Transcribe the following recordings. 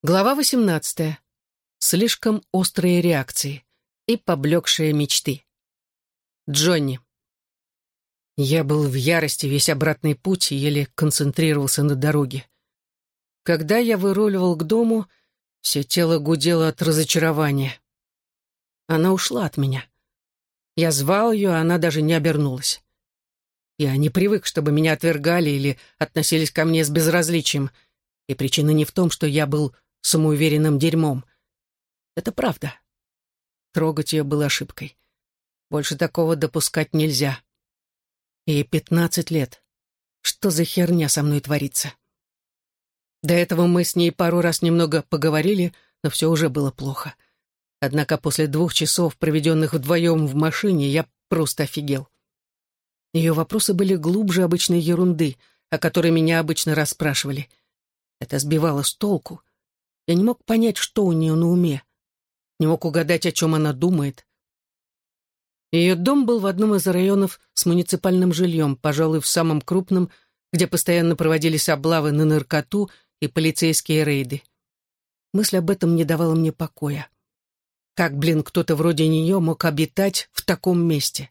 Глава 18. Слишком острые реакции и поблекшие мечты. Джонни. Я был в ярости весь обратный путь и еле концентрировался на дороге. Когда я выруливал к дому, все тело гудело от разочарования. Она ушла от меня. Я звал ее, а она даже не обернулась. Я не привык, чтобы меня отвергали или относились ко мне с безразличием, и причина не в том, что я был самоуверенным дерьмом. Это правда. Трогать ее было ошибкой. Больше такого допускать нельзя. Ей 15 лет. Что за херня со мной творится? До этого мы с ней пару раз немного поговорили, но все уже было плохо. Однако после 2 часов, проведенных вдвоем в машине, я просто офигел. Ее вопросы были глубже обычной ерунды, о которой меня обычно расспрашивали. Это сбивало с толку. Я не мог понять, что у нее на уме. Не мог угадать, о чем она думает. Ее дом был в одном из районов с муниципальным жильем, пожалуй, в самом крупном, где постоянно проводились облавы на наркоту и полицейские рейды. Мысль об этом не давала мне покоя. Как, кто-то вроде нее мог обитать в таком месте?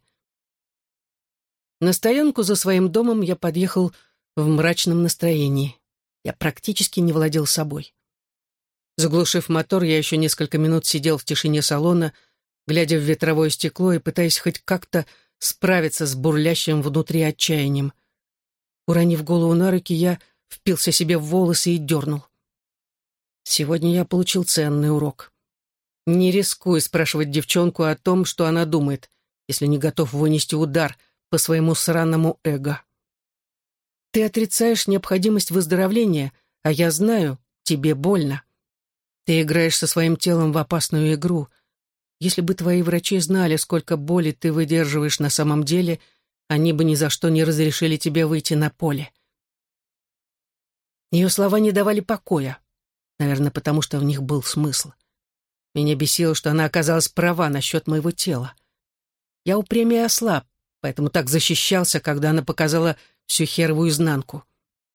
На стоянку за своим домом я подъехал в мрачном настроении. Я практически не владел собой. Заглушив мотор, я еще несколько минут сидел в тишине салона, глядя в ветровое стекло и пытаясь хоть как-то справиться с бурлящим внутри отчаянием. Уронив голову на руки, я впился себе в волосы и дернул. Сегодня я получил ценный урок. Не рискуй спрашивать девчонку о том, что она думает, если не готов вынести удар по своему сраному эго. Ты отрицаешь необходимость выздоровления, а я знаю, тебе больно. Ты играешь со своим телом в опасную игру. Если бы твои врачи знали, сколько боли ты выдерживаешь на самом деле, они бы ни за что не разрешили тебе выйти на поле. Ее слова не давали покоя. Наверное, потому что в них был смысл. Меня бесило, что она оказалась права насчет моего тела. Я упрямее ослаб, поэтому так защищался, когда она показала всю херовую изнанку.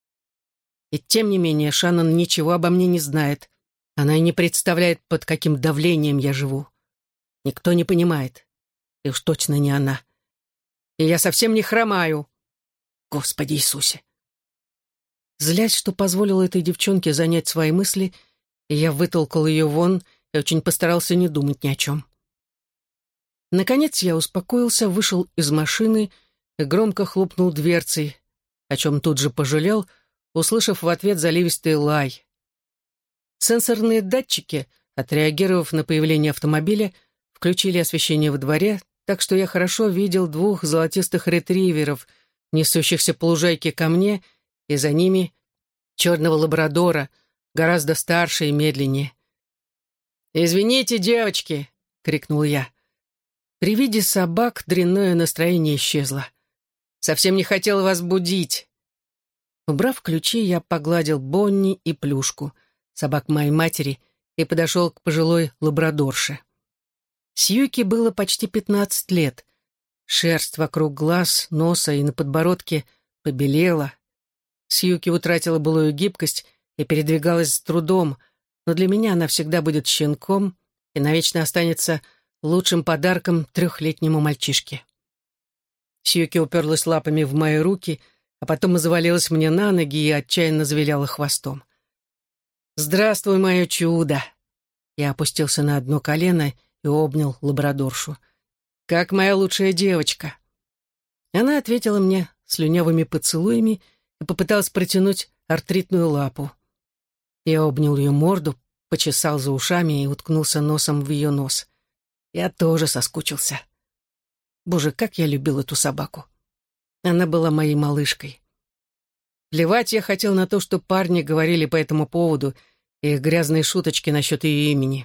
И тем не менее, Шаннон ничего обо мне не знает. Она и не представляет, под каким давлением я живу. Никто не понимает. И уж точно не она. И я совсем не хромаю. Господи Иисусе! Злясь, что позволил этой девчонке занять свои мысли, я вытолкал ее вон и очень постарался не думать ни о чем. Наконец я успокоился, вышел из машины и громко хлопнул дверцей, о чем тут же пожалел, услышав в ответ заливистый лай. Сенсорные датчики, отреагировав на появление автомобиля, включили освещение во дворе, так что я хорошо видел 2 золотистых ретриверов, несущихся по лужайке ко мне, и за ними черного лабрадора, гораздо старше и медленнее. «Извините, девочки!» — крикнул я. При виде собак дрянное настроение исчезло. «Совсем не хотел вас будить!» Убрав ключи, я погладил Бонни и Плюшку, собак моей матери, и подошел к пожилой лабрадорше. Сьюки было почти 15 лет. Шерсть вокруг глаз, носа и на подбородке побелела. Сьюки утратила былую гибкость и передвигалась с трудом, но для меня она всегда будет щенком и навечно останется лучшим подарком 3-летнему мальчишке. Сьюки уперлась лапами в мои руки, а потом завалилась мне на ноги и отчаянно завиляла хвостом. «Здравствуй, мое чудо!» Я опустился на одно колено и обнял лабрадоршу. «Как моя лучшая девочка!» Она ответила мне слюнявыми поцелуями и попыталась протянуть артритную лапу. Я обнял ее морду, почесал за ушами и уткнулся носом в ее нос. Я тоже соскучился. Боже, как я любил эту собаку. Она была моей малышкой. Плевать я хотел на то, что парни говорили по этому поводу, и их грязные шуточки насчет ее имени.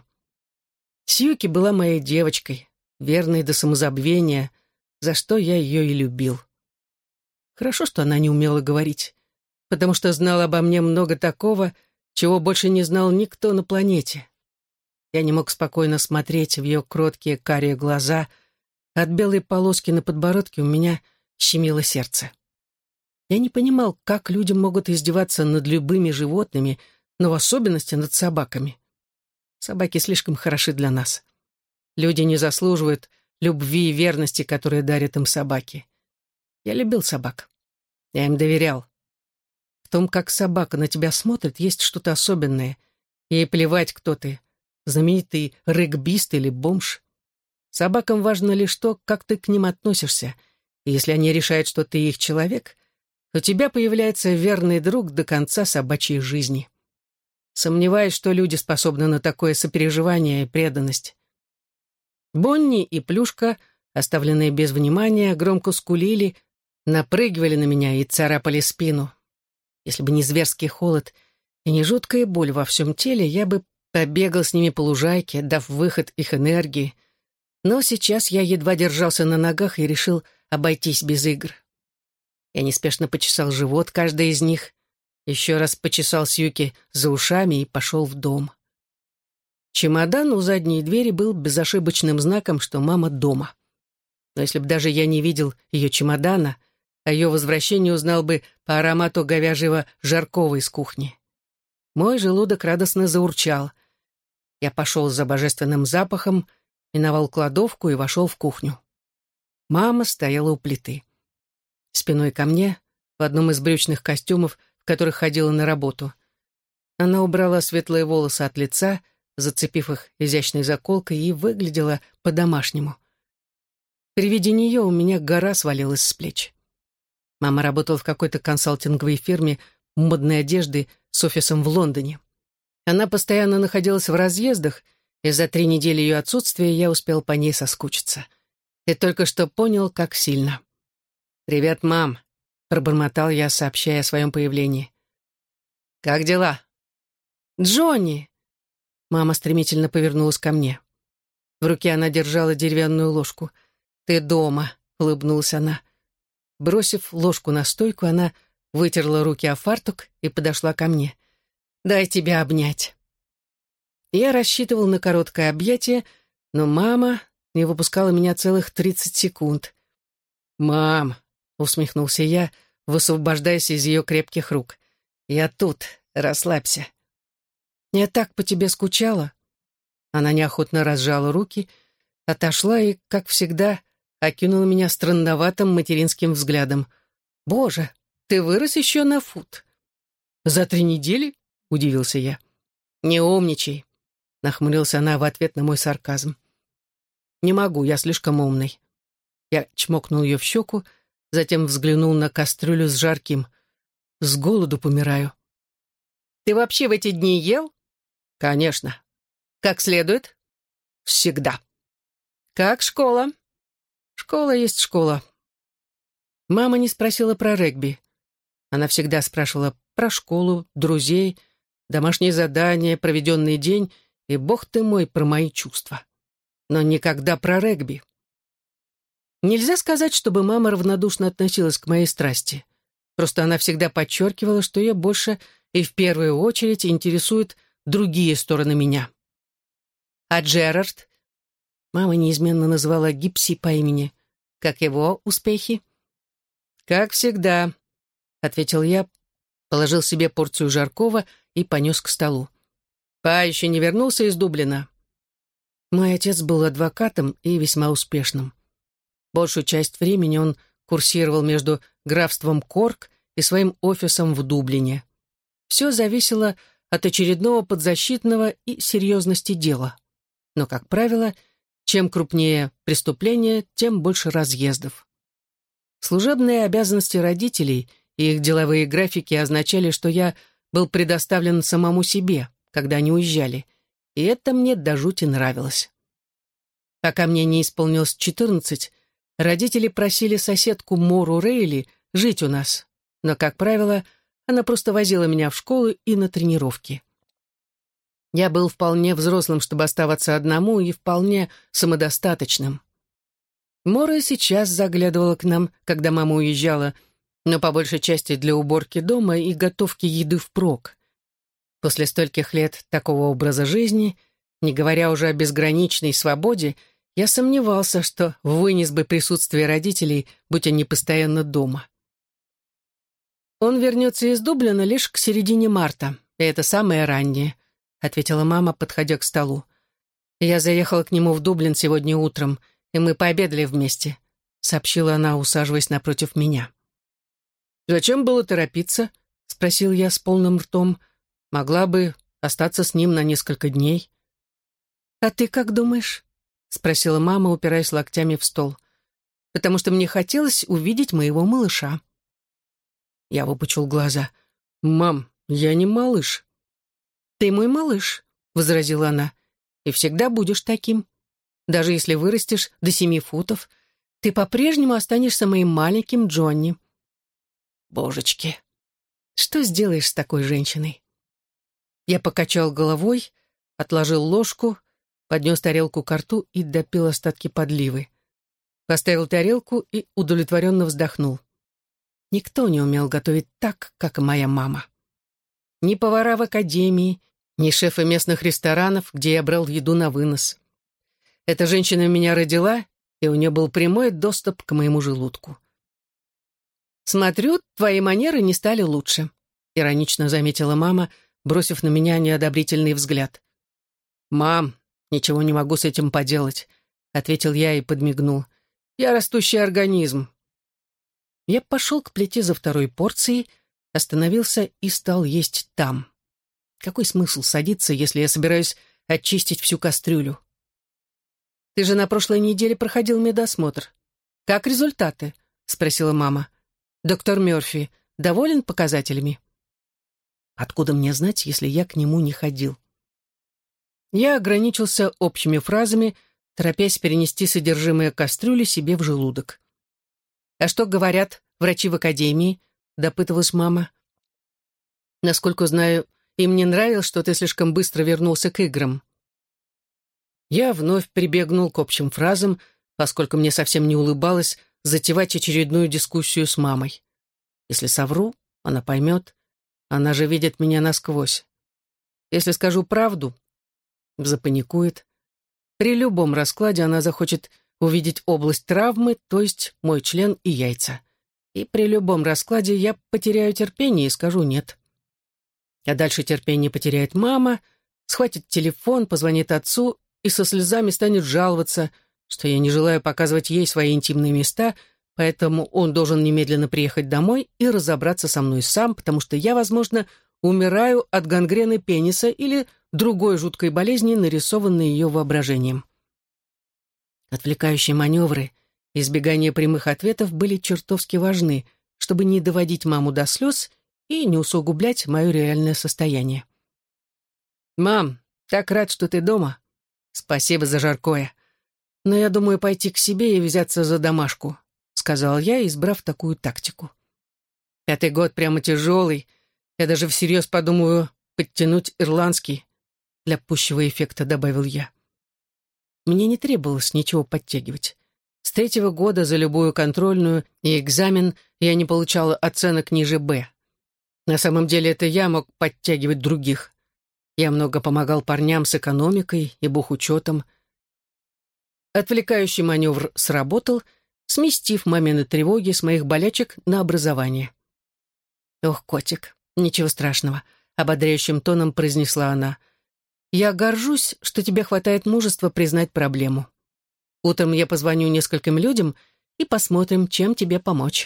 Сьюки была моей девочкой, верной до самозабвения, за что я ее и любил. Хорошо, что она не умела говорить, потому что знала обо мне много такого, чего больше не знал никто на планете. Я не мог спокойно смотреть в ее кроткие карие глаза, от белой полоски на подбородке у меня щемило сердце. Я не понимал, как люди могут издеваться над любыми животными, но в особенности над собаками. Собаки слишком хороши для нас. Люди не заслуживают любви и верности, которые дарят им собаки. Я любил собак. Я им доверял. В том, как собака на тебя смотрит, есть что-то особенное. Ей плевать, кто ты, знаменитый регбист или бомж. Собакам важно лишь то, как ты к ним относишься. И если они решают, что ты их человек, то у тебя появляется верный друг до конца собачьей жизни. Сомневаюсь, что люди способны на такое сопереживание и преданность. Бонни и Плюшка, оставленные без внимания, громко скулили, напрыгивали на меня и царапали спину. Если бы не зверский холод и не жуткая боль во всем теле, я бы побегал с ними по лужайке, дав выход их энергии. Но сейчас я едва держался на ногах и решил обойтись без игр. Я неспешно почесал живот каждой из них, еще раз почесал Сьюки за ушами и пошел в дом. Чемодан у задней двери был безошибочным знаком, что мама дома. Но если бы даже я не видел ее чемодана, о ее возвращении узнал бы по аромату говяжьего жаркого из кухни. Мой желудок радостно заурчал. Я пошел за божественным запахом, миновал кладовку и вошел в кухню. Мама стояла у плиты. Спиной ко мне, в одном из брючных костюмов, в которых ходила на работу. Она убрала светлые волосы от лица, зацепив их изящной заколкой, и выглядела по-домашнему. При виде нее у меня гора свалилась с плеч. Мама работала в какой-то консалтинговой фирме модной одежды с офисом в Лондоне. Она постоянно находилась в разъездах, и за 3 недели ее отсутствия я успел по ней соскучиться. И только что понял, как сильно. «Привет, мам», — пробормотал я, сообщая о своем появлении. «Как дела?» «Джонни!» Мама стремительно повернулась ко мне. В руке она держала деревянную ложку. «Ты дома», — улыбнулась она. Бросив ложку на стойку, она вытерла руки о фартук и подошла ко мне. «Дай тебя обнять». Я рассчитывал на короткое объятие, но мама не выпускала меня целых 30 секунд. «Мам», — усмехнулся я, высвобождаясь из ее крепких рук, — «я тут, расслабься». «Я так по тебе скучала». Она неохотно разжала руки, отошла и, как всегда, окинула меня странноватым материнским взглядом. «Боже, ты вырос еще на фут». «За 3 недели?» — удивился я. «Не умничай», — нахмурилась она в ответ на мой сарказм. «Не могу, я слишком умный». Я чмокнул ее в щеку, затем взглянул на кастрюлю с жарким. «С голоду помираю». «Ты вообще в эти дни ел?» «Конечно». «Как следует?» «Всегда». «Как школа?» «Школа есть школа». Мама не спросила про регби. Она всегда спрашивала про школу, друзей, домашние задания, проведенный день и, бог ты мой, про мои чувства. Но никогда про регби. Нельзя сказать, чтобы мама равнодушно относилась к моей страсти. Просто она всегда подчеркивала, что ее больше и в первую очередь интересуют другие стороны меня. А Джерард? Мама неизменно называла Гипси по имени. Как его успехи? «Как всегда», — ответил я, положил себе порцию жаркого и понес к столу. «Па еще не вернулся из Дублина». Мой отец был адвокатом и весьма успешным. Большую часть времени он курсировал между графством Корк и своим офисом в Дублине. Все зависело от очередного подзащитного и серьезности дела. Но, как правило, чем крупнее преступление, тем больше разъездов. Служебные обязанности родителей и их деловые графики означали, что я был предоставлен самому себе, когда они уезжали, и это мне до жути нравилось. Пока мне не исполнилось 14, родители просили соседку Мору Рейли жить у нас, но, как правило, она просто возила меня в школу и на тренировки. Я был вполне взрослым, чтобы оставаться одному, и вполне самодостаточным. Мора сейчас заглядывала к нам, когда мама уезжала, но по большей части для уборки дома и готовки еды впрок. После стольких лет такого образа жизни, не говоря уже о безграничной свободе, я сомневался, что вынес бы присутствие родителей, будь они постоянно дома. Он вернется из Дублина лишь к середине марта, и это самое раннее», — ответила мама, подходя к столу. «Я заехала к нему в Дублин сегодня утром, и мы пообедали вместе», — сообщила она, усаживаясь напротив меня. «Зачем было торопиться?» — спросил я с полным ртом. «Могла бы остаться с ним на несколько дней». «А ты как думаешь?» — спросила мама, упираясь локтями в стол. «Потому что мне хотелось увидеть моего малыша». Я выпучил глаза. «Мам, я не малыш». «Ты мой малыш», — возразила она, — «и всегда будешь таким. Даже если вырастешь до 7 футов, ты по-прежнему останешься моим маленьким Джонни». Божечки, что сделаешь с такой женщиной? Я покачал головой, отложил ложку, поднес тарелку ко рту и допил остатки подливы. Поставил тарелку и удовлетворенно вздохнул. Никто не умел готовить так, как и моя мама. Ни повара в академии, ни шефы местных ресторанов, где я брал еду на вынос. Эта женщина меня родила, и у нее был прямой доступ к моему желудку. «Смотрю, твои манеры не стали лучше», — иронично заметила мама, бросив на меня неодобрительный взгляд. «Мам, ничего не могу с этим поделать», — ответил я и подмигнул. «Я растущий организм». Я пошел к плите за второй порцией, остановился и стал есть там. Какой смысл садиться, если я собираюсь очистить всю кастрюлю? «Ты же на прошлой неделе проходил медосмотр. Как результаты?» — спросила мама. «Доктор Мёрфи доволен показателями?» Откуда мне знать, если я к нему не ходил? Я ограничился общими фразами, торопясь перенести содержимое кастрюли себе в желудок. «А что говорят врачи в академии?» — допытывалась мама. «Насколько знаю, им не нравилось, что ты слишком быстро вернулся к играм». Я вновь прибегнул к общим фразам, поскольку мне совсем не улыбалось затевать очередную дискуссию с мамой. Если совру, она поймет. Она же видит меня насквозь. Если скажу правду, запаникует. При любом раскладе она захочет увидеть область травмы, то есть мой член и яйца. И при любом раскладе я потеряю терпение и скажу «нет». А дальше терпение потеряет мама, схватит телефон, позвонит отцу и со слезами станет жаловаться, что я не желаю показывать ей свои интимные места, поэтому он должен немедленно приехать домой и разобраться со мной сам, потому что я, возможно, умираю от гангрены пениса или другой жуткой болезни, нарисованной ее воображением. Отвлекающие маневры, избегание прямых ответов были чертовски важны, чтобы не доводить маму до слез и не усугублять мое реальное состояние. «Мам, так рад, что ты дома. Спасибо за жаркое. Но я думаю пойти к себе и взяться за домашку», — сказал я, избрав такую тактику. 5-й год прямо тяжелый. Я даже всерьез подумываю подтянуть ирландский. Для пущего эффекта добавил я. Мне не требовалось ничего подтягивать. С 3-го года за любую контрольную и экзамен я не получала оценок ниже «Б». На самом деле это я мог подтягивать других. Я много помогал парням с экономикой и бухучетом. Отвлекающий маневр сработал, сместив моменты тревоги с моих болячек на образование. «Ох, котик, ничего страшного», — ободряющим тоном произнесла она. «Я горжусь, что тебе хватает мужества признать проблему. Утром я позвоню нескольким людям и посмотрим, чем тебе помочь».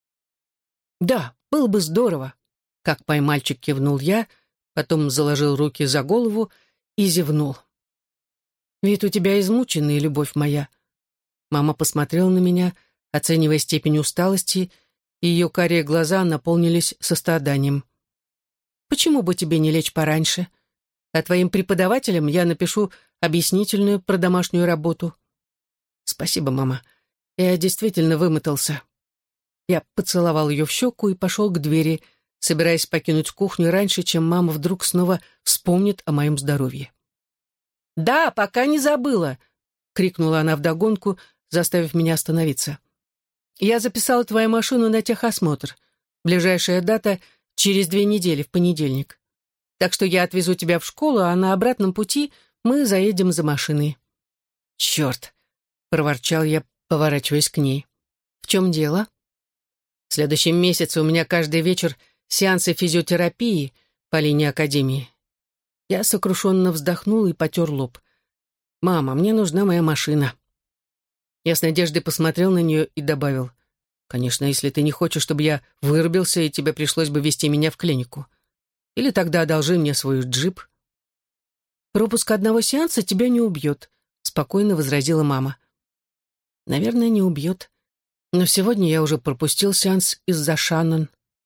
«Да, было бы здорово», — как поймальчик кивнул я, потом заложил руки за голову и зевнул. «Вид у тебя измученный, любовь моя». Мама посмотрела на меня, оценивая степень усталости, и ее карие глаза наполнились состраданием. «Почему бы тебе не лечь пораньше? А твоим преподавателям я напишу объяснительную про домашнюю работу». «Спасибо, мама. Я действительно вымотался». Я поцеловал ее в щеку и пошел к двери, собираясь покинуть кухню раньше, чем мама вдруг снова вспомнит о моем здоровье. «Да, пока не забыла!» — крикнула она вдогонку, заставив меня остановиться. «Я записала твою машину на техосмотр. Ближайшая дата — через 2 недели, в понедельник. Так что я отвезу тебя в школу, а на обратном пути мы заедем за машиной». «Черт!» — проворчал я, поворачиваясь к ней. «В чем дело?» «В следующем месяце у меня каждый вечер сеансы физиотерапии, по линии академии. Я сокрушенно вздохнул и потер лоб. «Мама, мне нужна моя машина». Я с надеждой посмотрел на нее и добавил: «Конечно, если ты не хочешь, чтобы я вырубился, и тебе пришлось бы везти меня в клинику. Или тогда одолжи мне свой джип». «Пропуск одного сеанса тебя не убьет», — спокойно возразила мама. «Наверное, не убьет. Но сегодня я уже пропустил сеанс из-за Шаннон.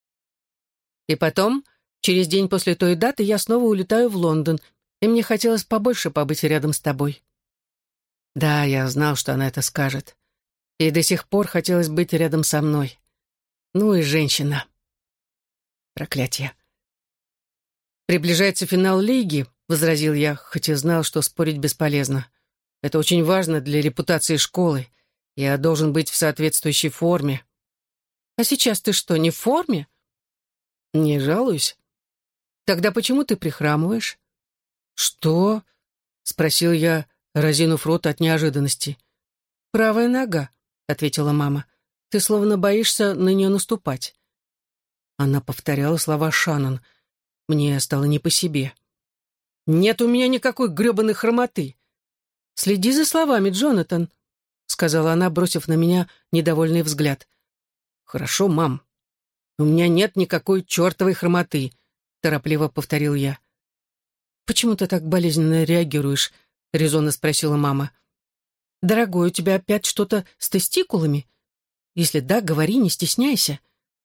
И потом, через день после той даты, я снова улетаю в Лондон, и мне хотелось побольше побыть рядом с тобой». Да, я знал, что она это скажет. И до сих пор хотелось быть рядом со мной. Ну и женщина. Проклятье. «Приближается финал лиги», — возразил я, хоть и знал, что спорить бесполезно. «Это очень важно для репутации школы. Я должен быть в соответствующей форме». «А сейчас ты что, не в форме?» «Не жалуюсь». «Тогда почему ты прихрамываешь?» «Что?» — спросил я, разинув рот от неожиданности. «Правая нога», — ответила мама. «Ты словно боишься на нее наступать». Она повторяла слова Шаннон. Мне стало не по себе. «Нет у меня никакой гребаной хромоты». «Следи за словами, Джонатан», — сказала она, бросив на меня недовольный взгляд. «Хорошо, мам. У меня нет никакой чертовой хромоты», — торопливо повторил я. «Почему ты так болезненно реагируешь?» — резонно спросила мама. «Дорогой, у тебя опять что-то с тестикулами? Если да, говори, не стесняйся».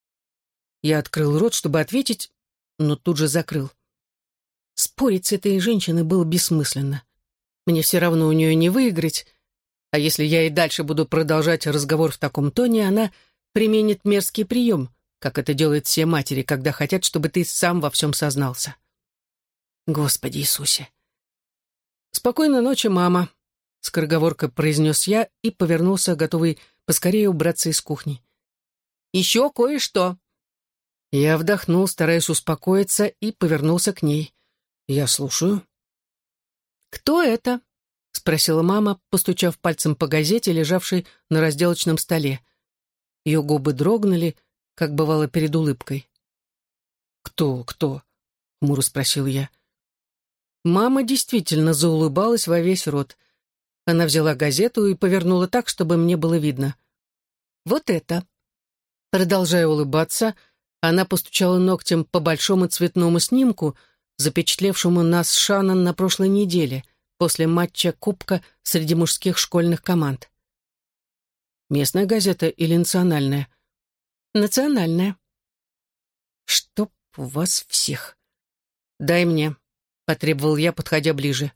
Я открыл рот, чтобы ответить, но тут же закрыл. Спорить с этой женщиной было бессмысленно. Мне все равно у нее не выиграть, а если я и дальше буду продолжать разговор в таком тоне, она применит мерзкий прием, как это делают все матери, когда хотят, чтобы ты сам во всем сознался. Господи Иисусе! «Спокойной ночи, мама», — скороговоркой произнес я и повернулся, готовый поскорее убраться из кухни. «Еще кое-что». Я вдохнул, стараясь успокоиться, и повернулся к ней. «Я слушаю». «Кто это?» — спросила мама, постучав пальцем по газете, лежавшей на разделочном столе. Ее губы дрогнули, как бывало перед улыбкой. «Кто?» — хмуро спросил я. Мама действительно заулыбалась во весь рот. Она взяла газету и повернула так, чтобы мне было видно. «Вот это». Продолжая улыбаться, она постучала ногтем по большому цветному снимку, запечатлевшему нас с Шаннон на прошлой неделе, после матча Кубка среди мужских школьных команд. «Местная газета или национальная?» «Национальная». «Чтоб у вас всех!» «Дай мне», — потребовал я, подходя ближе.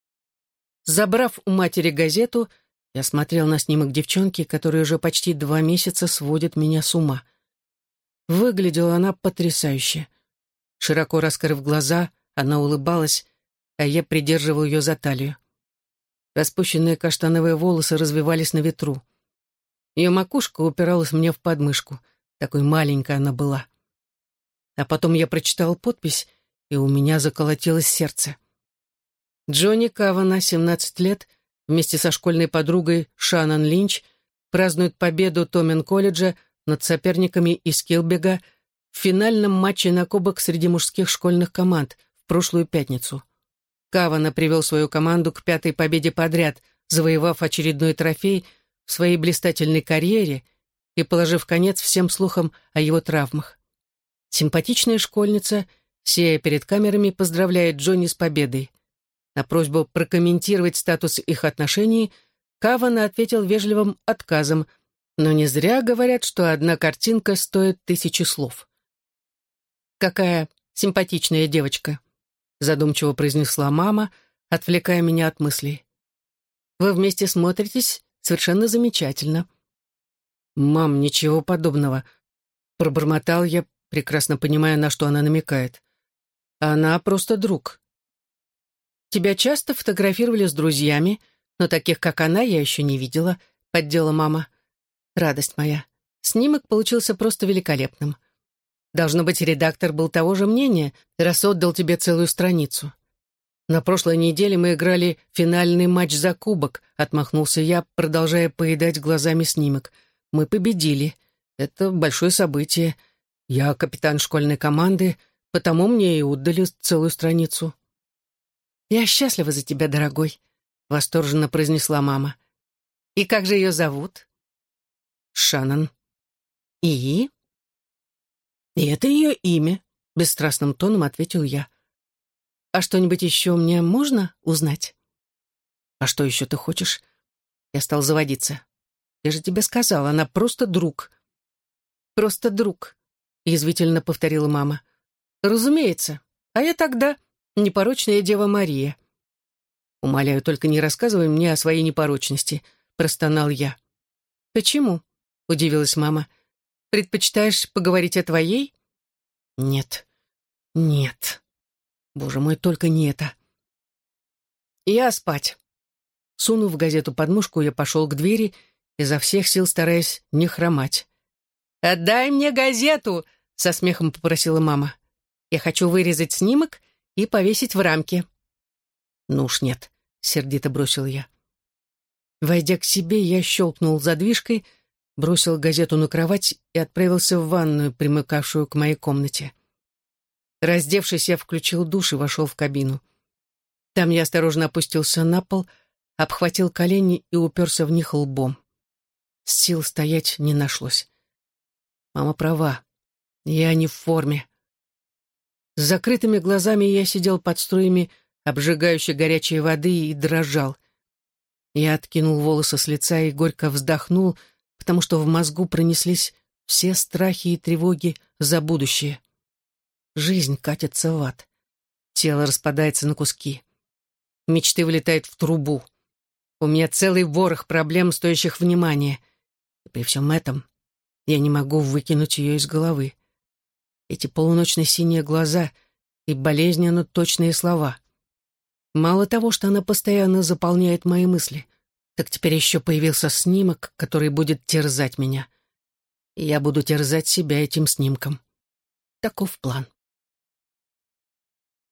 Забрав у матери газету, я смотрел на снимок девчонки, которая уже почти 2 месяца сводит меня с ума. Выглядела она потрясающе. Широко раскрыв глаза, она улыбалась, а я придерживал ее за талию. Распущенные каштановые волосы развивались на ветру. Ее макушка упиралась мне в подмышку. Такой маленькая она была. А потом я прочитал подпись, и у меня заколотилось сердце. Джонни Кавана, 17 лет, вместе со школьной подругой Шаннон Линч празднует победу Томен-колледжа над соперниками из Килбега в финальном матче на кубок среди мужских школьных команд в прошлую пятницу. Кавана привел свою команду к 5-й победе подряд, завоевав очередной трофей в своей блистательной карьере и положив конец всем слухам о его травмах. Симпатичная школьница, сияя перед камерами, поздравляет Джонни с победой. На просьбу прокомментировать статус их отношений Кавана ответил вежливым отказом, но не зря говорят, что одна картинка стоит 1000 слов. «Какая симпатичная девочка», — задумчиво произнесла мама, отвлекая меня от мыслей. «Вы вместе смотритесь совершенно замечательно». «Мам, ничего подобного», — пробормотал я, прекрасно понимая, на что она намекает. «Она просто друг». «Тебя часто фотографировали с друзьями, но таких, как она, я еще не видела», — поддела мама. «Радость моя, снимок получился просто великолепным. Должно быть, редактор был того же мнения, раз отдал тебе целую страницу». «На прошлой неделе мы играли финальный матч за кубок», — отмахнулся я, продолжая поедать глазами снимок. «Мы победили. Это большое событие. Я капитан школьной команды, Потому мне и отдали целую страницу. «Я счастлива за тебя, дорогой», — восторженно произнесла мама. «И как же ее зовут?» «Шаннон». «И?» «И это ее имя», — бесстрастным тоном ответил я. «А что-нибудь еще мне можно узнать?» «А что еще ты хочешь?» Я стал заводиться. «Я же тебе сказала, она просто друг». «Просто друг», — язвительно повторила мама. «Разумеется. А я тогда непорочная Дева Мария». «Умоляю, только не рассказывай мне о своей непорочности», — простонал я. «Почему?» — удивилась мама. «Предпочитаешь поговорить о твоей?» «Нет, нет. Боже мой, только не это». «Я спать». Сунув газету под мышку, я пошел к двери, изо всех сил стараясь не хромать. «Отдай мне газету!» — со смехом попросила мама. «Я хочу вырезать снимок и повесить в рамке». «Ну уж нет», — сердито бросил я. Войдя к себе, я щелкнул задвижкой, бросил газету на кровать и отправился в ванную, примыкавшую к моей комнате. Раздевшись, я включил душ и вошел в кабину. Там я осторожно опустился на пол, обхватил колени и уперся в них лбом. Сил стоять не нашлось. Мама права. Я не в форме. С закрытыми глазами я сидел под струями обжигающей горячей воды и дрожал. Я откинул волосы с лица и горько вздохнул, потому что в мозгу пронеслись все страхи и тревоги за будущее. Жизнь катится в ад. Тело распадается на куски. Мечты вылетают в трубу. У меня целый ворох проблем, стоящих внимания. И при всем этом я не могу выкинуть ее из головы. Эти полуночно-синие глаза и болезненно точные слова. Мало того, что она постоянно заполняет мои мысли, так теперь еще появился снимок, который будет терзать меня. И я буду терзать себя этим снимком. Таков план.